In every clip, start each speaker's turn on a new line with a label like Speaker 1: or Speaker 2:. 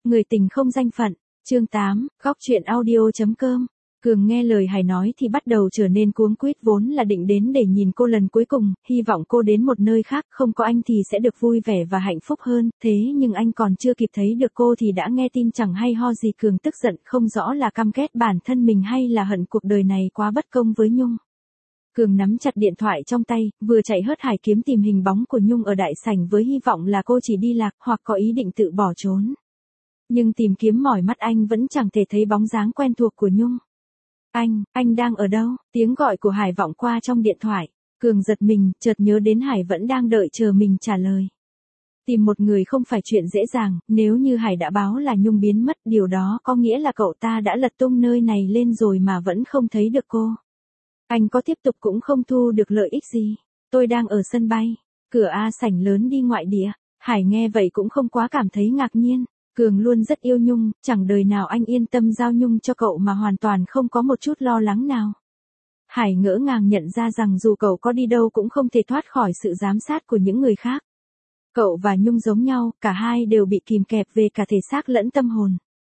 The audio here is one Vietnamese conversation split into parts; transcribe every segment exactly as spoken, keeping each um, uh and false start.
Speaker 1: Người tình không danh phận, chương tám, góc truyện audio.com. Cường nghe lời Hải nói thì bắt đầu trở nên cuống quýt, vốn là định đến để nhìn cô lần cuối cùng, hy vọng cô đến một nơi khác, không có anh thì sẽ được vui vẻ và hạnh phúc hơn, thế nhưng anh còn chưa kịp thấy được cô thì đã nghe tin chẳng hay ho gì. Cường tức giận, không rõ là căm ghét bản thân mình hay là hận cuộc đời này quá bất công với Nhung. Cường nắm chặt điện thoại trong tay, vừa chạy hớt hải kiếm tìm hình bóng của Nhung ở đại sảnh với hy vọng là cô chỉ đi lạc hoặc có ý định tự bỏ trốn. Nhưng tìm kiếm mỏi mắt anh vẫn chẳng thể thấy bóng dáng quen thuộc của Nhung. Anh, anh đang ở đâu? Tiếng gọi của Hải vọng qua trong điện thoại. Cường giật mình, chợt nhớ đến Hải vẫn đang đợi chờ mình trả lời. Tìm một người không phải chuyện dễ dàng, nếu như Hải đã báo là Nhung biến mất, điều đó có nghĩa là cậu ta đã lật tung nơi này lên rồi mà vẫn không thấy được cô. Anh có tiếp tục cũng không thu được lợi ích gì. Tôi đang ở sân bay, cửa A sảnh lớn đi ngoại địa. Hải nghe vậy cũng không quá cảm thấy ngạc nhiên. Cường luôn rất yêu Nhung, chẳng đời nào anh yên tâm giao Nhung cho cậu mà hoàn toàn không có một chút lo lắng nào. Hải ngỡ ngàng nhận ra rằng dù cậu có đi đâu cũng không thể thoát khỏi sự giám sát của những người khác. Cậu và Nhung giống nhau, cả hai đều bị kìm kẹp về cả thể xác lẫn tâm hồn.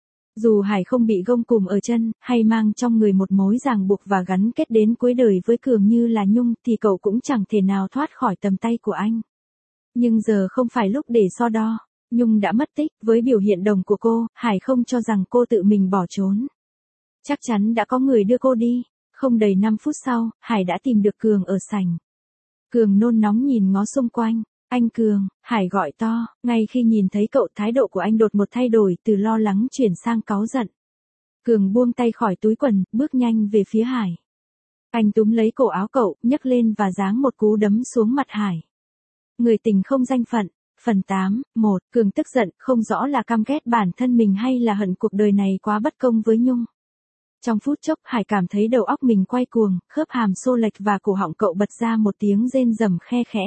Speaker 1: Dù Hải không bị gông cùm ở chân, hay mang trong người một mối ràng buộc và gắn kết đến cuối đời với Cường như là Nhung, thì cậu cũng chẳng thể nào thoát khỏi tầm tay của anh. Nhưng giờ không phải lúc để so đo. Nhung đã mất tích, với biểu hiện đồng của cô, Hải không cho rằng cô tự mình bỏ trốn. Chắc chắn đã có người đưa cô đi. Không đầy năm phút sau, Hải đã tìm được Cường ở sảnh. Cường nôn nóng nhìn ngó xung quanh. Anh Cường, Hải gọi to, ngay khi nhìn thấy cậu thái độ của anh đột một thay đổi từ lo lắng chuyển sang cáu giận. Cường buông tay khỏi túi quần, bước nhanh về phía Hải. Anh túm lấy cổ áo cậu, nhấc lên và giáng một cú đấm xuống mặt Hải. Người tình không danh phận. Phần tám, một, Cường tức giận, không rõ là căm ghét bản thân mình hay là hận cuộc đời này quá bất công với Nhung. Trong phút chốc, Hải cảm thấy đầu óc mình quay cuồng, khớp hàm xô lệch và cổ họng cậu bật ra một tiếng rên rầm khe khẽ.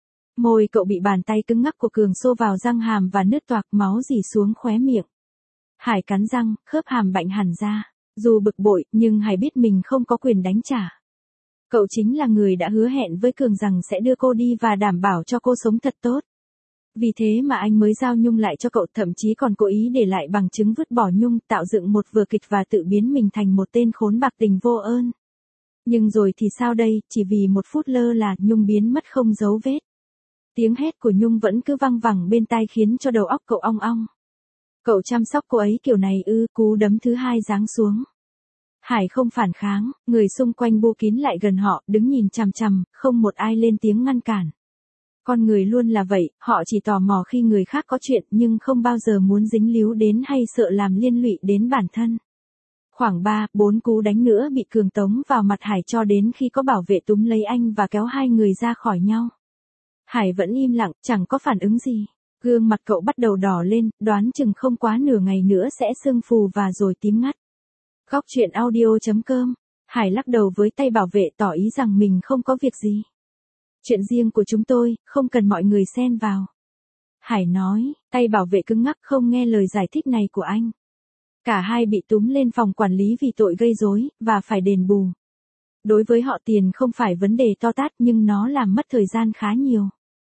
Speaker 1: Môi cậu bị bàn tay cứng ngắc của Cường xô vào răng hàm và nứt toạc, máu rỉ xuống khóe miệng. Hải cắn răng, khớp hàm bạnh hẳn ra. Dù bực bội, nhưng Hải biết mình không có quyền đánh trả. Cậu chính là người đã hứa hẹn với Cường rằng sẽ đưa cô đi và đảm bảo cho cô sống thật tốt. Vì thế mà anh mới giao Nhung lại cho cậu, thậm chí còn cố ý để lại bằng chứng vứt bỏ Nhung, tạo dựng một vở kịch và tự biến mình thành một tên khốn bạc tình vô ơn. Nhưng rồi thì sao đây, chỉ vì một phút lơ là, Nhung biến mất không dấu vết. Tiếng hét của Nhung vẫn cứ văng vẳng bên tai khiến cho đầu óc cậu ong ong. Cậu chăm sóc cô ấy kiểu này ư? Cú đấm thứ hai giáng xuống. Hải không phản kháng, người xung quanh bu kín lại gần họ, đứng nhìn chằm chằm, không một ai lên tiếng ngăn cản. Con người luôn là vậy, họ chỉ tò mò khi người khác có chuyện nhưng không bao giờ muốn dính líu đến hay sợ làm liên lụy đến bản thân. Khoảng ba, bốn cú đánh nữa bị Cường tống vào mặt Hải cho đến khi có bảo vệ túm lấy anh và kéo hai người ra khỏi nhau. Hải vẫn im lặng, chẳng có phản ứng gì. Gương mặt cậu bắt đầu đỏ lên, đoán chừng không quá nửa ngày nữa sẽ sưng phù và rồi tím ngắt. Góc truyện audio.com. Hải lắc đầu với tay bảo vệ tỏ ý rằng mình không có việc gì. Chuyện riêng của chúng tôi, không cần mọi người xen vào. Hải nói, tay bảo vệ cứng ngắc không nghe lời giải thích này của anh. Cả hai bị túm lên phòng quản lý vì tội gây rối, và phải đền bù. Đối với họ tiền không phải vấn đề to tát nhưng nó làm mất thời gian khá nhiều.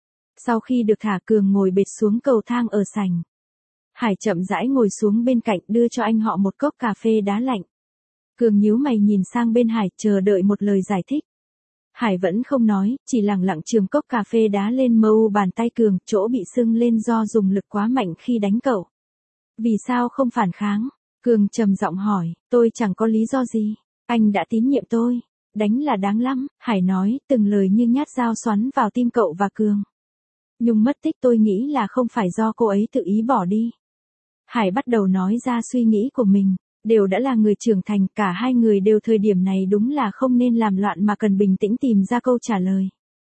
Speaker 1: Sau khi được thả, Cường ngồi bệt xuống cầu thang ở sảnh. Hải chậm rãi ngồi xuống bên cạnh đưa cho anh họ một cốc cà phê đá lạnh. Cường nhíu mày nhìn sang bên Hải chờ đợi một lời giải thích. Hải vẫn không nói, chỉ lặng lặng chườm cốc cà phê đá lên mờ u bàn tay Cường, chỗ bị sưng lên do dùng lực quá mạnh khi đánh cậu. Vì sao không phản kháng? Cường trầm giọng hỏi, tôi chẳng có lý do gì. Anh đã tín nhiệm tôi. Đánh là đáng lắm, Hải nói, từng lời như nhát dao xoắn vào tim cậu và Cường. Nhung mất tích tôi nghĩ là không phải do cô ấy tự ý bỏ đi. Hải bắt đầu nói ra suy nghĩ của mình. Đều đã là người trưởng thành, cả hai người đều thời điểm này đúng là không nên làm loạn mà cần bình tĩnh tìm ra câu trả lời.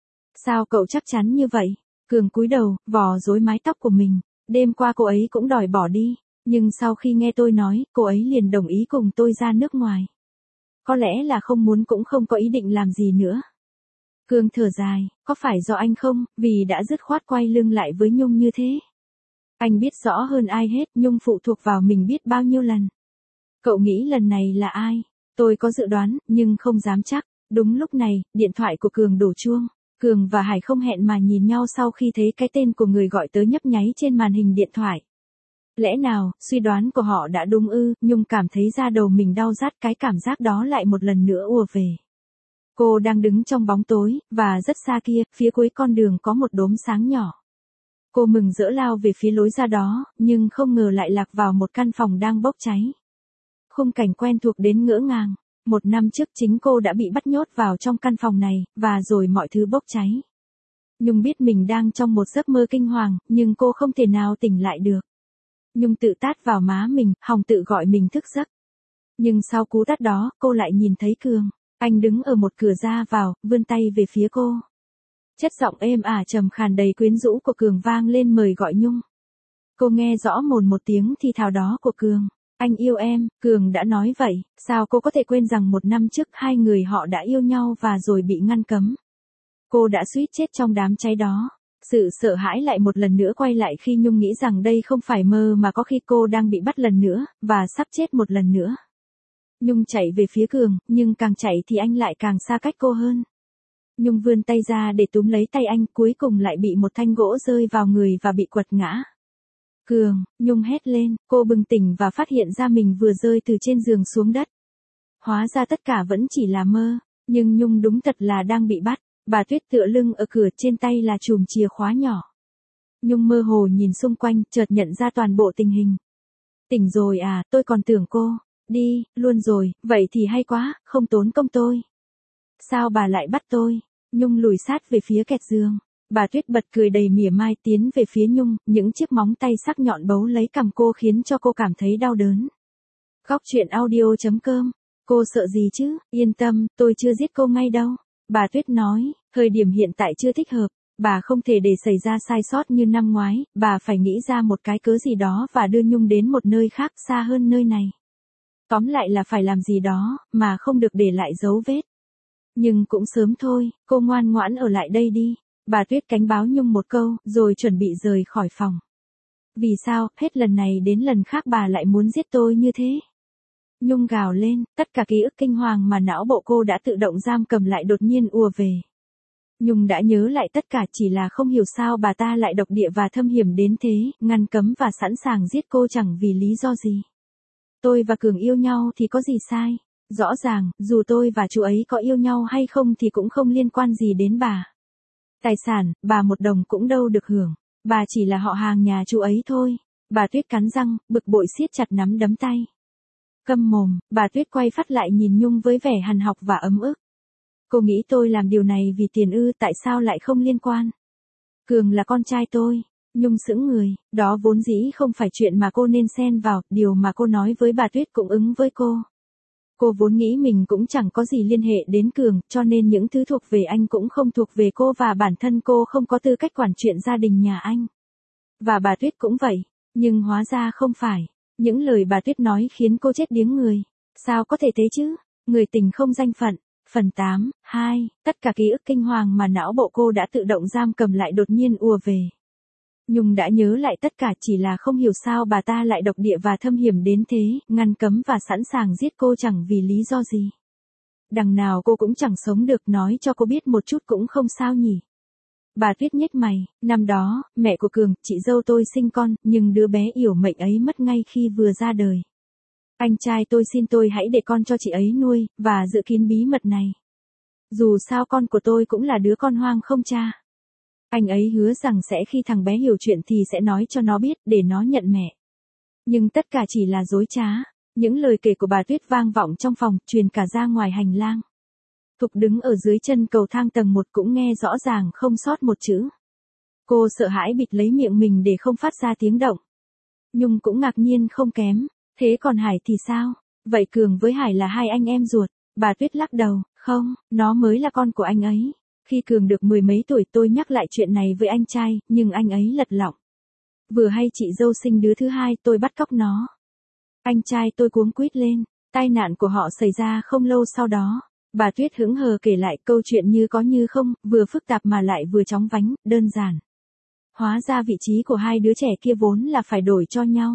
Speaker 1: Sao cậu chắc chắn như vậy? Cường cúi đầu, vò rối mái tóc của mình. Đêm qua cô ấy cũng đòi bỏ đi, nhưng sau khi nghe tôi nói, cô ấy liền đồng ý cùng tôi ra nước ngoài. Có lẽ là không muốn cũng không có ý định làm gì nữa. Cường thở dài, có phải do anh không, vì đã dứt khoát quay lưng lại với Nhung như thế? Anh biết rõ hơn ai hết, Nhung phụ thuộc vào mình biết bao nhiêu lần. Cậu nghĩ lần này là ai? Tôi có dự đoán, nhưng không dám chắc. Đúng lúc này, điện thoại của Cường đổ chuông. Cường và Hải không hẹn mà nhìn nhau sau khi thấy cái tên của người gọi tới nhấp nháy trên màn hình điện thoại. Lẽ nào, suy đoán của họ đã đúng ư? Nhung cảm thấy da đầu mình đau rát, cái cảm giác đó lại một lần nữa ùa về. Cô đang đứng trong bóng tối, và rất xa kia, phía cuối con đường có một đốm sáng nhỏ. Cô mừng rỡ lao về phía lối ra đó, nhưng không ngờ lại lạc vào một căn phòng đang bốc cháy. Khung cảnh quen thuộc đến ngỡ ngàng. Một năm trước chính cô đã bị bắt nhốt vào trong căn phòng này, và rồi mọi thứ bốc cháy. Nhung biết mình đang trong một giấc mơ kinh hoàng, nhưng cô không thể nào tỉnh lại được. Nhung tự tát vào má mình, hòng tự gọi mình thức giấc. Nhưng sau cú tát đó, cô lại nhìn thấy Cường. Anh đứng ở một cửa ra vào, vươn tay về phía cô. Chất giọng êm ả trầm khàn đầy quyến rũ của Cường vang lên mời gọi Nhung. Cô nghe rõ mồn một tiếng thì thào đó của Cường. Anh yêu em, Cường đã nói vậy, sao cô có thể quên rằng một năm trước hai người họ đã yêu nhau và rồi bị ngăn cấm. Cô đã suýt chết trong đám cháy đó. Sự sợ hãi lại một lần nữa quay lại khi Nhung nghĩ rằng đây không phải mơ mà có khi cô đang bị bắt lần nữa, và sắp chết một lần nữa. Nhung chạy về phía Cường, nhưng càng chạy thì anh lại càng xa cách cô hơn. Nhung vươn tay ra để túm lấy tay anh, cuối cùng lại bị một thanh gỗ rơi vào người và bị quật ngã. Cường, Nhung hét lên, cô bừng tỉnh và phát hiện ra mình vừa rơi từ trên giường xuống đất. Hóa ra tất cả vẫn chỉ là mơ, nhưng Nhung đúng thật là đang bị bắt. Bà Tuyết tựa lưng ở cửa, trên tay là chùm chìa khóa nhỏ. Nhung mơ hồ nhìn xung quanh, chợt nhận ra toàn bộ tình hình. Tỉnh rồi à, tôi còn tưởng cô. Đi, luôn rồi, vậy thì hay quá, không tốn công tôi. Sao bà lại bắt tôi? Nhung lùi sát về phía kẹt giường. Bà Tuyết bật cười đầy mỉa mai tiến về phía Nhung, những chiếc móng tay sắc nhọn bấu lấy cằm cô khiến cho cô cảm thấy đau đớn. Góc truyện audio chấm com. Cô sợ gì chứ, yên tâm, tôi chưa giết cô ngay đâu. Bà Tuyết nói, thời điểm hiện tại chưa thích hợp, bà không thể để xảy ra sai sót như năm ngoái, bà phải nghĩ ra một cái cớ gì đó và đưa Nhung đến một nơi khác xa hơn nơi này. Tóm lại là phải làm gì đó, mà không được để lại dấu vết. Nhưng cũng sớm thôi, cô ngoan ngoãn ở lại đây đi. Bà Tuyết cảnh báo Nhung một câu, rồi chuẩn bị rời khỏi phòng. Vì sao, hết lần này đến lần khác bà lại muốn giết tôi như thế? Nhung gào lên, tất cả ký ức kinh hoàng mà não bộ cô đã tự động giam cầm lại đột nhiên ùa về. Nhung đã nhớ lại tất cả, chỉ là không hiểu sao bà ta lại độc địa và thâm hiểm đến thế, ngăn cấm và sẵn sàng giết cô chẳng vì lý do gì. Tôi và Cường yêu nhau thì có gì sai? Rõ ràng, dù tôi và chú ấy có yêu nhau hay không thì cũng không liên quan gì đến bà. Tài sản, bà một đồng cũng đâu được hưởng. Bà chỉ là họ hàng nhà chú ấy thôi. Bà Tuyết cắn răng, bực bội siết chặt nắm đấm tay. Câm mồm, bà Tuyết quay phát lại nhìn Nhung với vẻ hằn học và ấm ức. Cô nghĩ tôi làm điều này vì tiền ư, tại sao lại không liên quan? Cường là con trai tôi. Nhung sững người, đó vốn dĩ không phải chuyện mà cô nên xen vào, điều mà cô nói với bà Tuyết cũng ứng với cô. Cô vốn nghĩ mình cũng chẳng có gì liên hệ đến Cường, cho nên những thứ thuộc về anh cũng không thuộc về cô và bản thân cô không có tư cách quản chuyện gia đình nhà anh. Và bà Tuyết cũng vậy, nhưng hóa ra không phải. Những lời bà Tuyết nói khiến cô chết điếng người. Sao có thể thế chứ? Người tình không danh phận. Phần tám, hai, tất cả ký ức kinh hoàng mà não bộ cô đã tự động giam cầm lại đột nhiên ùa về. Nhung đã nhớ lại tất cả, chỉ là không hiểu sao bà ta lại độc địa và thâm hiểm đến thế, ngăn cấm và sẵn sàng giết cô chẳng vì lý do gì. Đằng nào cô cũng chẳng sống được, nói cho cô biết một chút cũng không sao nhỉ. Bà Tuyết nhếch mày, năm đó, mẹ của Cường, chị dâu tôi sinh con, nhưng đứa bé yểu mệnh ấy mất ngay khi vừa ra đời. Anh trai tôi xin tôi hãy để con cho chị ấy nuôi, và giữ kín bí mật này. Dù sao con của tôi cũng là đứa con hoang không cha. Anh ấy hứa rằng sẽ khi thằng bé hiểu chuyện thì sẽ nói cho nó biết, để nó nhận mẹ. Nhưng tất cả chỉ là dối trá. Những lời kể của bà Tuyết vang vọng trong phòng, truyền cả ra ngoài hành lang. Thục đứng ở dưới chân cầu thang tầng một cũng nghe rõ ràng không sót một chữ. Cô sợ hãi bịt lấy miệng mình để không phát ra tiếng động. Nhung cũng ngạc nhiên không kém. Thế còn Hải thì sao? Vậy Cường với Hải là hai anh em ruột. Bà Tuyết lắc đầu, không, nó mới là con của anh ấy. Khi Cường được mười mấy tuổi tôi nhắc lại chuyện này với anh trai, nhưng anh ấy lật lọng. Vừa hay chị dâu sinh đứa thứ hai, tôi bắt cóc nó. Anh trai tôi cuống quýt lên. Tai nạn của họ xảy ra không lâu sau đó. Bà Tuyết hững hờ kể lại câu chuyện như có như không, vừa phức tạp mà lại vừa chóng vánh, đơn giản. Hóa ra vị trí của hai đứa trẻ kia vốn là phải đổi cho nhau.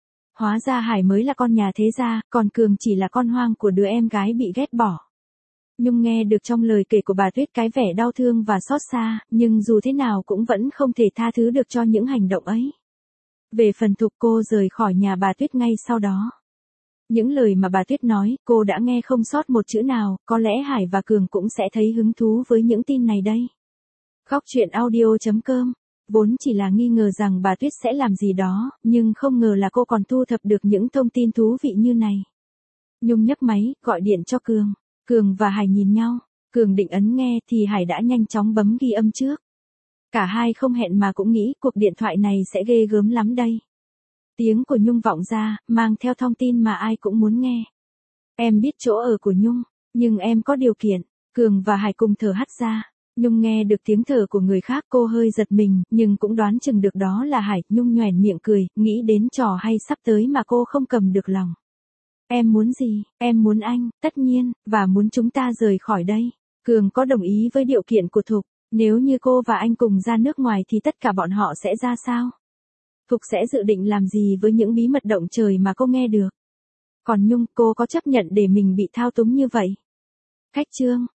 Speaker 1: Hóa ra Hải mới là con nhà thế gia, còn Cường chỉ là con hoang của đứa em gái bị ghét bỏ. Nhung nghe được trong lời kể của bà Tuyết cái vẻ đau thương và xót xa, nhưng dù thế nào cũng vẫn không thể tha thứ được cho những hành động ấy. Về phần Thục, cô rời khỏi nhà bà Tuyết ngay sau đó. Những lời mà bà Tuyết nói, cô đã nghe không sót một chữ nào, có lẽ Hải và Cường cũng sẽ thấy hứng thú với những tin này đây. Góc truyện audio chấm com. Vốn chỉ là nghi ngờ rằng bà Tuyết sẽ làm gì đó, nhưng không ngờ là cô còn thu thập được những thông tin thú vị như này. Nhung nhấc máy, gọi điện cho Cường. Cường và Hải nhìn nhau. Cường định ấn nghe thì Hải đã nhanh chóng bấm ghi âm trước. Cả hai không hẹn mà cũng nghĩ cuộc điện thoại này sẽ ghê gớm lắm đây. Tiếng của Nhung vọng ra, mang theo thông tin mà ai cũng muốn nghe. Em biết chỗ ở của Nhung, nhưng em có điều kiện. Cường và Hải cùng thở hắt ra. Nhung nghe được tiếng thở của người khác, cô hơi giật mình, nhưng cũng đoán chừng được đó là Hải. Nhung nhoẻn miệng cười, nghĩ đến trò hay sắp tới mà cô không cầm được lòng. Em muốn gì? Em muốn anh, tất nhiên, và muốn chúng ta rời khỏi đây. Cường có đồng ý với điều kiện của Thục. Nếu như cô và anh cùng ra nước ngoài thì tất cả bọn họ sẽ ra sao? Thục sẽ dự định làm gì với những bí mật động trời mà cô nghe được? Còn Nhung, cô có chấp nhận để mình bị thao túng như vậy? Khách chương.